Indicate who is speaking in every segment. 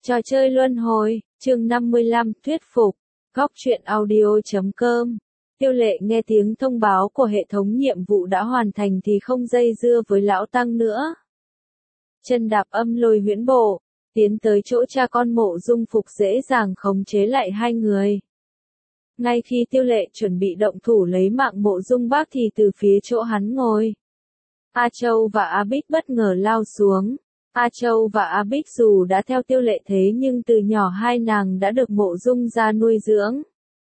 Speaker 1: Trò chơi luân hồi, chương 55, thuyết phục, góc truyện audio.com. Tiêu Lệ nghe tiếng thông báo của hệ thống nhiệm vụ đã hoàn thành thì không dây dưa với lão tăng nữa. Chân đạp âm lôi huyễn bộ, tiến tới chỗ cha con Mộ Dung Phục dễ dàng khống chế lại hai người. Ngay khi Tiêu Lệ chuẩn bị động thủ lấy mạng Mộ Dung Bác thì từ phía chỗ hắn ngồi, A Châu và A Bích bất ngờ lao xuống. A Châu và A Bích dù đã theo Tiêu Lệ thế nhưng từ nhỏ hai nàng đã được Mộ Dung gia nuôi dưỡng.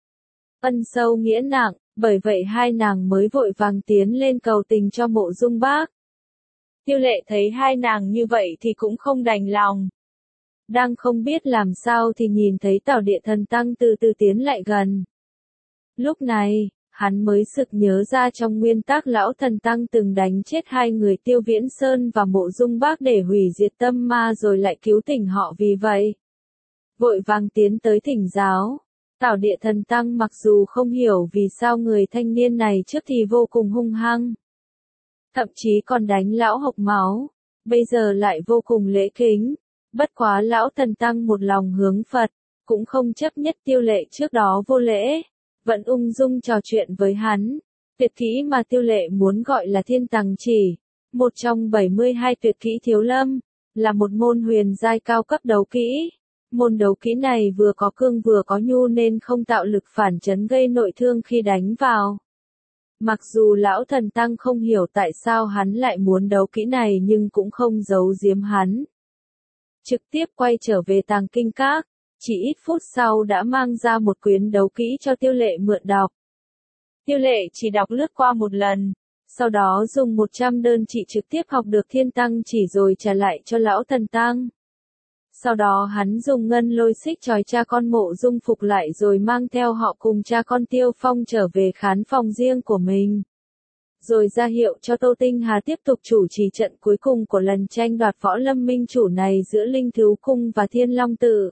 Speaker 1: Ân sâu nghĩa nặng, bởi vậy hai nàng mới vội vàng tiến lên cầu tình cho Mộ Dung Bác. Tiêu Lệ thấy hai nàng như vậy thì cũng không đành lòng. Đang không biết làm sao thì nhìn thấy Tào Địa Thần Tăng từ từ tiến lại gần. Lúc này, hắn mới sực nhớ ra trong nguyên tắc lão thần tăng từng đánh chết hai người Tiêu Viễn Sơn và Mộ Dung Bác để hủy diệt tâm ma rồi lại cứu tỉnh họ vì vậy. Vội vàng tiến tới thỉnh giáo. Tào Địa Thần Tăng mặc dù không hiểu vì sao người thanh niên này trước thì vô cùng hung hăng, thậm chí còn đánh lão hộc máu, bây giờ lại vô cùng lễ kính. Bất quá lão thần tăng một lòng hướng Phật, cũng không chấp nhất Tiêu Lệ trước đó vô lễ, vẫn ung dung trò chuyện với hắn. Tuyệt kỹ mà Tiêu Lệ muốn gọi là Thiên Tằng Chỉ, một trong 72 tuyệt kỹ thiếu lâm, là một môn huyền giai cao cấp đấu kỹ. Môn đấu kỹ này vừa có cương vừa có nhu nên không tạo lực phản chấn gây nội thương khi đánh vào. Mặc dù lão thần tăng không hiểu tại sao hắn lại muốn đấu kỹ này nhưng cũng không giấu giếm hắn. Trực tiếp quay trở về Tàng Kinh Các, chỉ ít phút sau đã mang ra một quyển đấu kỹ cho Tiêu Lệ mượn đọc. Tiêu Lệ chỉ đọc lướt qua một lần, sau đó dùng 100 đơn chỉ trực tiếp học được Thiên Tăng Chỉ rồi trả lại cho lão thần tăng. Sau đó hắn dùng ngân lôi xích trói cha con Mộ Dung Phục lại rồi mang theo họ cùng cha con Tiêu Phong trở về khán phòng riêng của mình. Rồi ra hiệu cho Tô Tinh Hà tiếp tục chủ trì trận cuối cùng của lần tranh đoạt võ lâm minh chủ này giữa Linh Thứu Cung và Thiên Long Tự.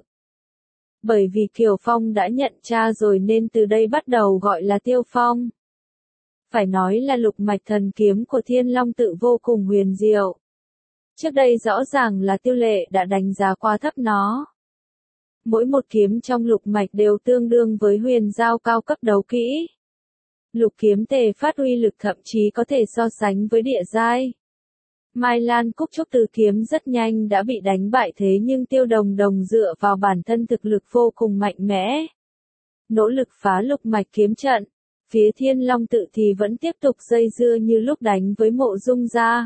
Speaker 1: Bởi vì Kiều Phong đã nhận cha rồi nên từ đây bắt đầu gọi là Tiêu Phong. Phải nói là lục mạch thần kiếm của Thiên Long Tự vô cùng huyền diệu. Trước đây rõ ràng là Tiêu Lệ đã đánh giá quá thấp nó. Mỗi một kiếm trong lục mạch đều tương đương với huyền giao cao cấp đấu kỹ. Lục kiếm tề phát uy lực thậm chí có thể so sánh với địa giai. Mai Lan Cúc Trúc Từ kiếm rất nhanh đã bị đánh bại thế nhưng Tiêu Đồng Đồng dựa vào bản thân thực lực vô cùng mạnh mẽ, nỗ lực phá lục mạch kiếm trận. Phía Thiên Long Tự thì vẫn tiếp tục dây dưa như lúc đánh với Mộ Dung gia.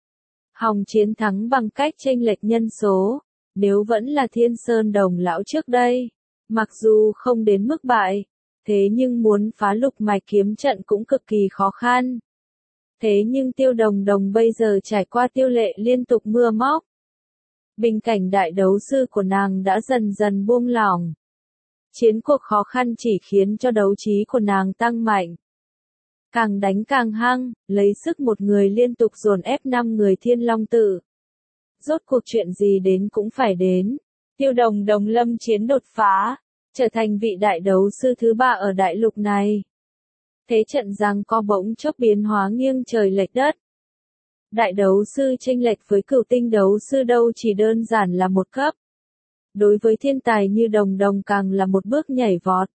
Speaker 1: Hòng chiến thắng bằng cách chênh lệch nhân số. Nếu vẫn là Thiên Sơn Đồng lão trước đây, mặc dù không đến mức bại, thế nhưng muốn phá lục mạch kiếm trận cũng cực kỳ khó khăn. Thế nhưng Tiêu Đồng Đồng bây giờ trải qua Tiêu Lệ liên tục mưa móc, bình cảnh đại đấu sư của nàng đã dần dần buông lỏng. Chiến cuộc khó khăn chỉ khiến cho đấu trí của nàng tăng mạnh. Càng đánh càng hăng, lấy sức một người liên tục dồn ép 5 người Thiên Long Tự. Rốt cuộc chuyện gì đến cũng phải đến. Tiêu Đồng Đồng lâm chiến đột phá, trở thành vị đại đấu sư thứ 3 ở đại lục này. Thế trận giằng co bỗng chốc biến hóa nghiêng trời lệch đất. Đại đấu sư chênh lệch với cửu tinh đấu sư đâu chỉ đơn giản là một cấp. Đối với thiên tài như Đồng Đồng càng là một bước nhảy vọt.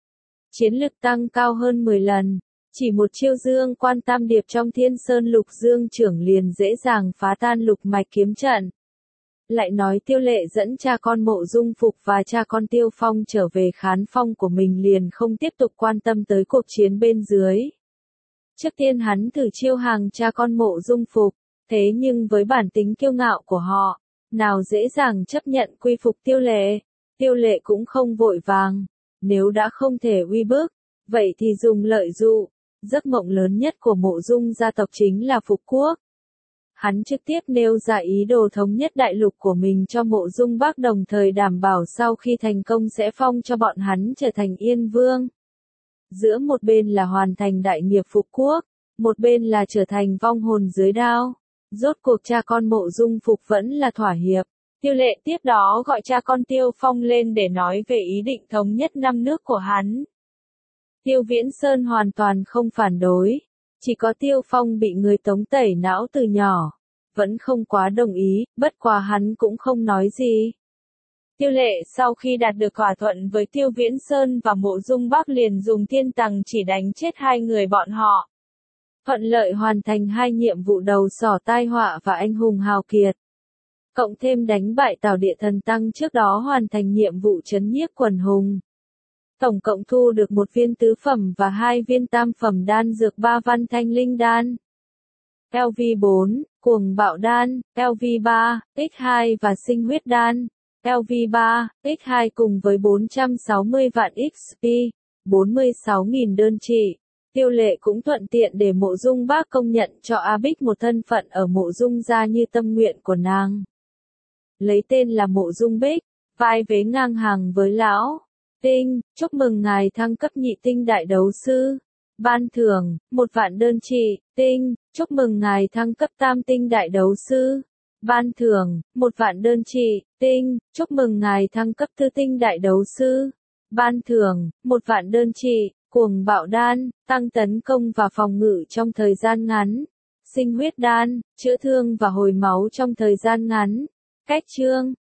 Speaker 1: Chiến lực tăng cao hơn 10 lần. Chỉ một chiêu dương quan tam điệp trong Thiên Sơn Lục Dương trưởng liền dễ dàng phá tan lục mạch kiếm trận. Lại nói Tiêu Lệ dẫn cha con Mộ Dung Phục và cha con Tiêu Phong trở về khán phong của mình liền không tiếp tục quan tâm tới cuộc chiến bên dưới. Trước tiên hắn thử chiêu hàng cha con Mộ Dung Phục, thế nhưng với bản tính kiêu ngạo của họ, nào dễ dàng chấp nhận quy phục Tiêu Lệ. Tiêu Lệ cũng không vội vàng, nếu đã không thể uy bức, vậy thì dùng lợi dụ. Giấc mộng lớn nhất của Mộ Dung gia tộc chính là phục quốc. Hắn trực tiếp nêu ra ý đồ thống nhất đại lục của mình cho Mộ Dung Bác đồng thời đảm bảo sau khi thành công sẽ phong cho bọn hắn trở thành Yên Vương. Giữa một bên là hoàn thành đại nghiệp phục quốc, một bên là trở thành vong hồn dưới đao. Rốt cuộc cha con Mộ Dung Phục vẫn là thỏa hiệp. Tiêu Lệ tiếp đó gọi cha con Tiêu Phong lên để nói về ý định thống nhất 5 nước của hắn. Tiêu Viễn Sơn hoàn toàn không phản đối, chỉ có Tiêu Phong bị người tống tẩy não từ nhỏ, vẫn không quá đồng ý, bất quá hắn cũng không nói gì. Tiêu Lệ sau khi đạt được thỏa thuận với Tiêu Viễn Sơn và Mộ Dung Bắc liền dùng thiên tằng chỉ đánh chết hai người bọn họ. Thuận lợi hoàn thành hai nhiệm vụ đầu sỏ tai họa và anh hùng hào kiệt. Cộng thêm đánh bại Tào Địa Thần Tăng trước đó hoàn thành nhiệm vụ trấn nhiếp quần hùng. Tổng cộng thu được 1 viên tứ phẩm và 2 viên tam phẩm đan dược 3 văn thanh linh đan. LV4, cuồng bạo đan, LV3, X2 và sinh huyết đan. LV3, X2 cùng với 460 vạn XP, 46.000 đơn trị. Tiêu Lệ cũng thuận tiện để Mộ Dung Bác công nhận cho A Bích một thân phận ở Mộ Dung gia như tâm nguyện của nàng. Lấy tên là Mộ Dung Bích, vai vế ngang hàng với lão Tinh, chúc mừng ngài thăng cấp nhị tinh đại đấu sư. Ban thưởng, 1 vạn đơn trị, Tinh, chúc mừng ngài thăng cấp tam tinh đại đấu sư. Ban thưởng, 1 vạn đơn trị, Tinh, chúc mừng ngài thăng cấp tư tinh đại đấu sư. Ban thưởng, 1 vạn đơn trị, cuồng bạo đan, tăng tấn công và phòng ngự trong thời gian ngắn. Sinh huyết đan, chữa thương và hồi máu trong thời gian ngắn. Cách chương